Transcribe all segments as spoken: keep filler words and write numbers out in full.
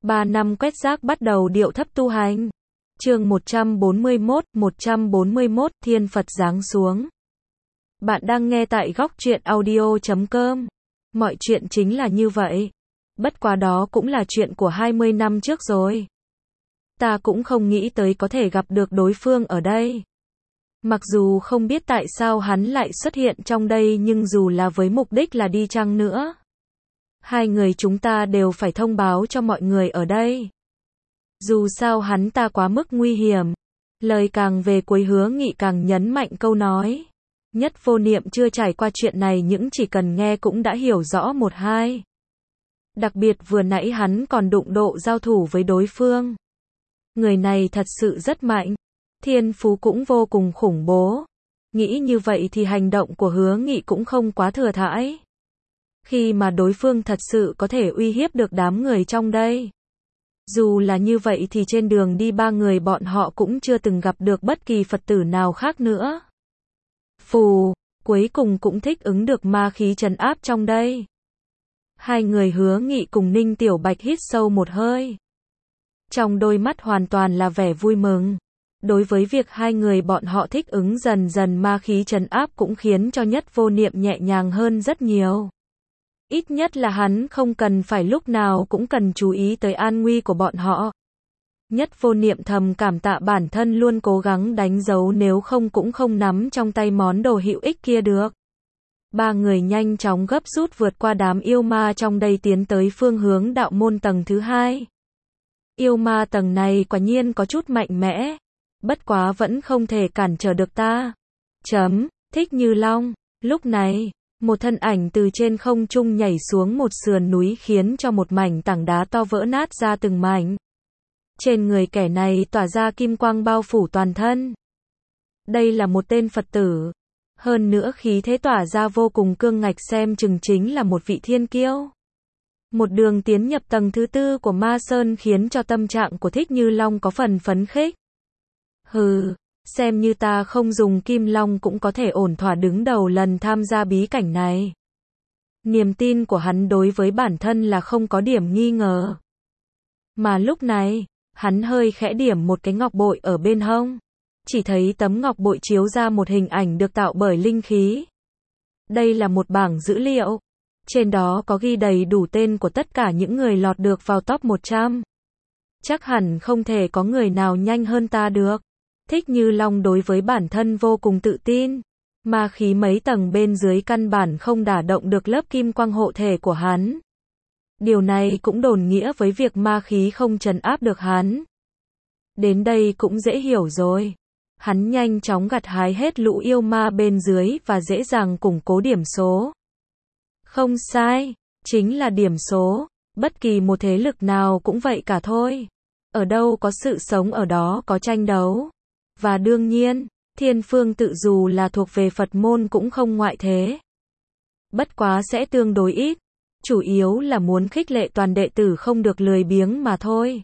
Ba năm quét rác bắt đầu điệu thấp tu hành. Chương một trăm bốn mươi mốt, một trăm bốn mươi mốt, Thiên Phật giáng xuống. Bạn đang nghe tại góc truyện audio chấm com. Mọi chuyện chính là như vậy. Bất quá đó cũng là chuyện của hai mươi năm trước rồi. Ta cũng không nghĩ tới có thể gặp được đối phương ở đây. Mặc dù không biết tại sao hắn lại xuất hiện trong đây, nhưng dù là với mục đích là đi chăng nữa, hai người chúng ta đều phải thông báo cho mọi người ở đây. Dù sao hắn ta quá mức nguy hiểm. Lời càng về cuối Hứa Nghị càng nhấn mạnh câu nói. Nhất Vô Niệm chưa trải qua chuyện này nhưng chỉ cần nghe cũng đã hiểu rõ một hai. Đặc biệt vừa nãy hắn còn đụng độ giao thủ với đối phương. Người này thật sự rất mạnh. Thiên phú cũng vô cùng khủng bố. Nghĩ như vậy thì hành động của Hứa Nghị cũng không quá thừa thãi. Khi mà đối phương thật sự có thể uy hiếp được đám người trong đây. Dù là như vậy thì trên đường đi ba người bọn họ cũng chưa từng gặp được bất kỳ Phật tử nào khác nữa. Phù, cuối cùng cũng thích ứng được ma khí trấn áp trong đây. Hai người Hứa Nghị cùng Ninh Tiểu Bạch hít sâu một hơi. Trong đôi mắt hoàn toàn là vẻ vui mừng. Đối với việc hai người bọn họ thích ứng dần dần ma khí trấn áp cũng khiến cho Nhất Vô Niệm nhẹ nhàng hơn rất nhiều. Ít nhất là hắn không cần phải lúc nào cũng cần chú ý tới an nguy của bọn họ. Nhất Vô Niệm thầm cảm tạ bản thân luôn cố gắng đánh dấu, nếu không cũng không nắm trong tay món đồ hữu ích kia được. Ba người nhanh chóng gấp rút vượt qua đám yêu ma trong đây tiến tới phương hướng đạo môn tầng thứ hai. Yêu ma tầng này quả nhiên có chút mạnh mẽ. Bất quá vẫn không thể cản trở được ta. Chấm, Thích Như Long. Lúc này, một thân ảnh từ trên không trung nhảy xuống một sườn núi khiến cho một mảnh tảng đá to vỡ nát ra từng mảnh. Trên người kẻ này tỏa ra kim quang bao phủ toàn thân. Đây là một tên Phật tử. Hơn nữa khí thế tỏa ra vô cùng cương ngạch, xem chừng chính là một vị thiên kiêu. Một đường tiến nhập tầng thứ tư của Ma Sơn khiến cho tâm trạng của Thích Như Long có phần phấn khích. Hừ, xem như ta không dùng Kim Long cũng có thể ổn thỏa đứng đầu lần tham gia bí cảnh này. Niềm tin của hắn đối với bản thân là không có điểm nghi ngờ. Mà lúc này, hắn hơi khẽ điểm một cái ngọc bội ở bên hông. Chỉ thấy tấm ngọc bội chiếu ra một hình ảnh được tạo bởi linh khí. Đây là một bảng dữ liệu. Trên đó có ghi đầy đủ tên của tất cả những người lọt được vào top một trăm. Chắc hẳn không thể có người nào nhanh hơn ta được. Thích Như Long đối với bản thân vô cùng tự tin. Ma khí mấy tầng bên dưới căn bản không đả động được lớp kim quang hộ thể của hắn. Điều này cũng đồng nghĩa với việc ma khí không trấn áp được hắn. Đến đây cũng dễ hiểu rồi. Hắn nhanh chóng gặt hái hết lũ yêu ma bên dưới và dễ dàng củng cố điểm số. Không sai, chính là điểm số. Bất kỳ một thế lực nào cũng vậy cả thôi. Ở đâu có sự sống ở đó có tranh đấu. Và đương nhiên, Thiên Phương Tự dù là thuộc về Phật môn cũng không ngoại thế. Bất quá sẽ tương đối ít. Chủ yếu là muốn khích lệ toàn đệ tử không được lười biếng mà thôi.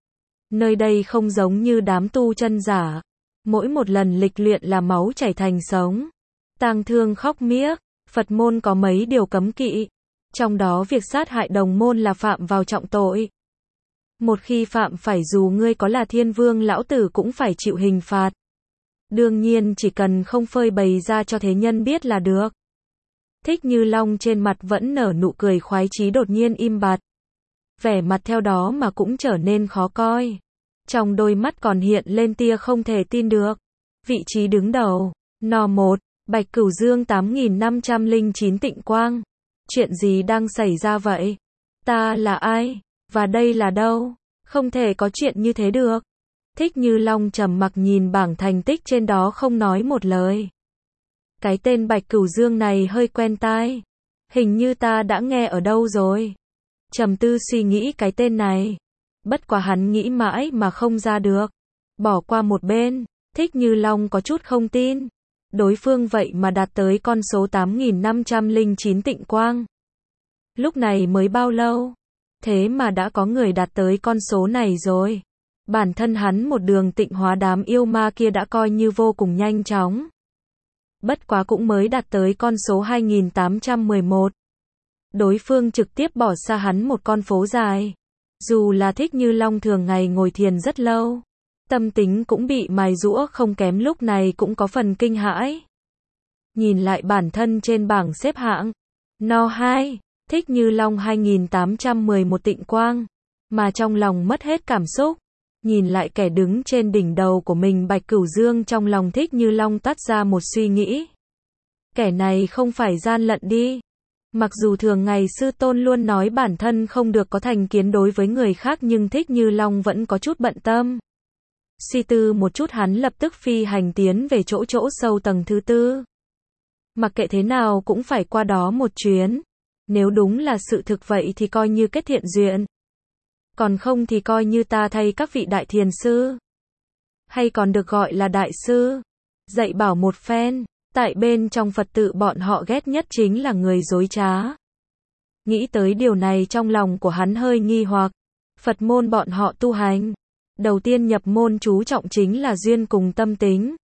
Nơi đây không giống như đám tu chân giả. Mỗi một lần lịch luyện là máu chảy thành sống. Tang thương khóc miếc. Phật môn có mấy điều cấm kỵ. Trong đó việc sát hại đồng môn là phạm vào trọng tội. Một khi phạm phải dù ngươi có là thiên vương lão tử cũng phải chịu hình phạt. Đương nhiên chỉ cần không phơi bày ra cho thế nhân biết là được. Thích Như Long trên mặt vẫn nở nụ cười khoái chí đột nhiên im bặt. Vẻ mặt theo đó mà cũng trở nên khó coi. Trong đôi mắt còn hiện lên tia không thể tin được. Vị trí đứng đầu, N một, Bạch Cửu Dương tám nghìn năm trăm lẻ chín Tịnh Quang. Chuyện gì đang xảy ra vậy? Ta là ai? Và đây là đâu? Không thể có chuyện như thế được. Thích Như Long trầm mặc nhìn bảng thành tích trên đó không nói một lời. Cái tên Bạch Cửu Dương này hơi quen tai. Hình như ta đã nghe ở đâu rồi. Trầm tư suy nghĩ cái tên này. Bất quá hắn nghĩ mãi mà không ra được. Bỏ qua một bên, Thích Như Long có chút không tin. Đối phương vậy mà đạt tới con số tám nghìn năm trăm lẻ chín Tịnh Quang. Lúc này mới bao lâu? Thế mà đã có người đạt tới con số này rồi. Bản thân hắn một đường tịnh hóa đám yêu ma kia đã coi như vô cùng nhanh chóng. Bất quá cũng mới đạt tới con số hai nghìn tám trăm mười một. Đối phương trực tiếp bỏ xa hắn một con phố dài. Dù là Thích Như Long thường ngày ngồi thiền rất lâu, tâm tính cũng bị mài giũa không kém, lúc này cũng có phần kinh hãi. Nhìn lại bản thân trên bảng xếp hạng, No hai, Thích Như Long hai nghìn tám trăm mười một tịnh quang, mà trong lòng mất hết cảm xúc. Nhìn lại kẻ đứng trên đỉnh đầu của mình Bạch Cửu Dương, trong lòng Thích Như Long toát ra một suy nghĩ. Kẻ này không phải gian lận đi. Mặc dù thường ngày sư tôn luôn nói bản thân không được có thành kiến đối với người khác, nhưng Thích Như Long vẫn có chút bận tâm. Suy tư một chút, hắn lập tức phi hành tiến về chỗ chỗ sâu tầng thứ tư. Mặc kệ thế nào cũng phải qua đó một chuyến. Nếu đúng là sự thực vậy thì coi như kết thiện duyên. Còn không thì coi như ta thay các vị đại thiền sư, hay còn được gọi là đại sư, dạy bảo một phen. Tại bên trong Phật tự bọn họ ghét nhất chính là người dối trá. Nghĩ tới điều này trong lòng của hắn hơi nghi hoặc. Phật môn bọn họ tu hành, đầu tiên nhập môn chú trọng chính là duyên cùng tâm tính.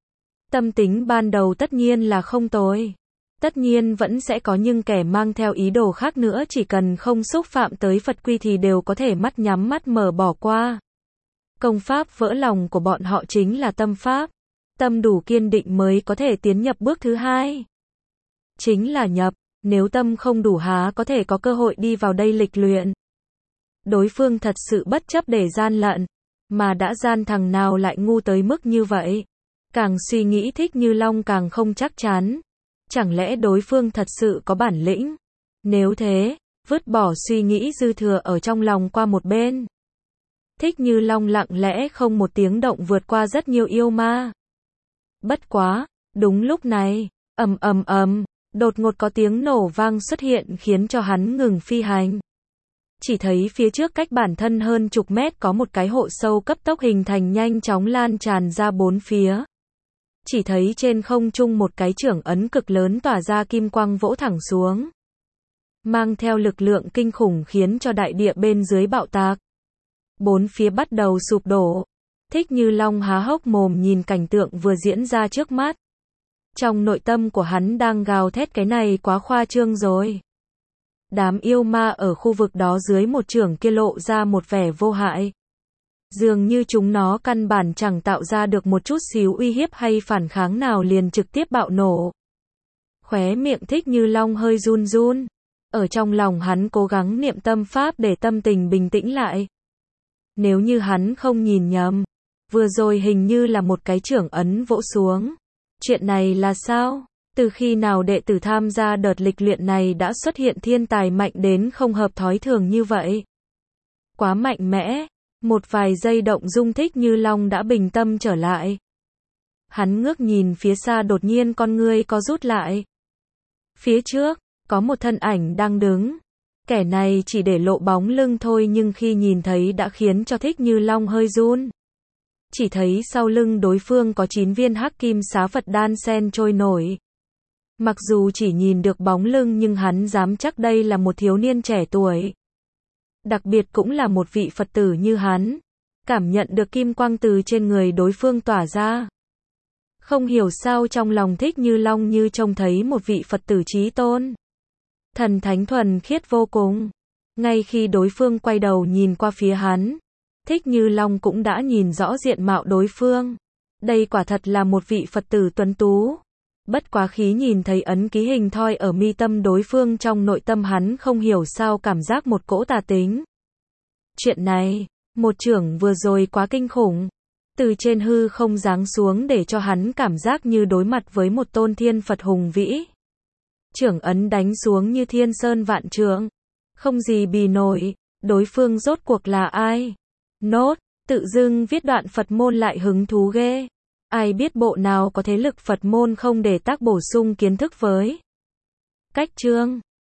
Tâm tính ban đầu tất nhiên là không tồi. Tất nhiên vẫn sẽ có những kẻ mang theo ý đồ khác nữa, chỉ cần không xúc phạm tới Phật quy thì đều có thể mắt nhắm mắt mở bỏ qua. Công pháp vỡ lòng của bọn họ chính là tâm pháp. Tâm đủ kiên định mới có thể tiến nhập bước thứ hai. Chính là nhập, nếu tâm không đủ há có thể có cơ hội đi vào đây lịch luyện. Đối phương thật sự bất chấp để gian lận, mà đã gian thằng nào lại ngu tới mức như vậy. Càng suy nghĩ Thích Như Long càng không chắc chắn. Chẳng lẽ đối phương thật sự có bản lĩnh? Nếu thế, vứt bỏ suy nghĩ dư thừa ở trong lòng qua một bên. Thích Như Long lặng lẽ không một tiếng động vượt qua rất nhiều yêu ma. Bất quá, đúng lúc này, ầm ầm ầm, đột ngột có tiếng nổ vang xuất hiện khiến cho hắn ngừng phi hành. Chỉ thấy phía trước cách bản thân hơn chục mét có một cái hộ sâu cấp tốc hình thành, nhanh chóng lan tràn ra bốn phía. Chỉ thấy trên không trung một cái chưởng ấn cực lớn tỏa ra kim quang vỗ thẳng xuống, mang theo lực lượng kinh khủng khiến cho đại địa bên dưới bạo tạc. Bốn phía bắt đầu sụp đổ. Thích Như Long há hốc mồm nhìn cảnh tượng vừa diễn ra trước mắt. Trong nội tâm của hắn đang gào thét, cái này quá khoa trương rồi. Đám yêu ma ở khu vực đó dưới một chưởng kia lộ ra một vẻ vô hại. Dường như chúng nó căn bản chẳng tạo ra được một chút xíu uy hiếp hay phản kháng nào, liền trực tiếp bạo nổ. Khóe miệng Thích Như Long hơi run run. Ở trong lòng hắn cố gắng niệm tâm pháp để tâm tình bình tĩnh lại. Nếu như hắn không nhìn nhầm, vừa rồi hình như là một cái chưởng ấn vỗ xuống. Chuyện này là sao? Từ khi nào đệ tử tham gia đợt lịch luyện này đã xuất hiện thiên tài mạnh đến không hợp thói thường như vậy? Quá mạnh mẽ. Một vài giây động dung, Thích Như Long đã bình tâm trở lại. Hắn ngước nhìn phía xa, đột nhiên con ngươi co rút lại. Phía trước, có một thân ảnh đang đứng. Kẻ này chỉ để lộ bóng lưng thôi, nhưng khi nhìn thấy đã khiến cho Thích Như Long hơi run. Chỉ thấy sau lưng đối phương có chín viên hắc kim xá Phật đan sen trôi nổi. Mặc dù chỉ nhìn được bóng lưng nhưng hắn dám chắc đây là một thiếu niên trẻ tuổi. Đặc biệt cũng là một vị Phật tử như hắn. Cảm nhận được kim quang từ trên người đối phương tỏa ra. Không hiểu sao trong lòng Thích Như Long như trông thấy một vị Phật tử chí tôn. Thần thánh thuần khiết vô cùng. Ngay khi đối phương quay đầu nhìn qua phía hắn, Thích Như Long cũng đã nhìn rõ diện mạo đối phương. Đây quả thật là một vị Phật tử tuấn tú. Bất quá khí nhìn thấy ấn ký hình thoi ở mi tâm đối phương, trong nội tâm hắn không hiểu sao cảm giác một cỗ tà tính. Chuyện này, một chưởng vừa rồi quá kinh khủng. Từ trên hư không giáng xuống để cho hắn cảm giác như đối mặt với một tôn thiên Phật hùng vĩ. Chưởng ấn đánh xuống như thiên sơn vạn trượng. Không gì bì nổi. Đối phương rốt cuộc là ai? Nốt, tự dưng viết đoạn Phật môn lại hứng thú ghê. Ai biết bộ nào có thế lực Phật môn không để tác bổ sung kiến thức với. Cách chương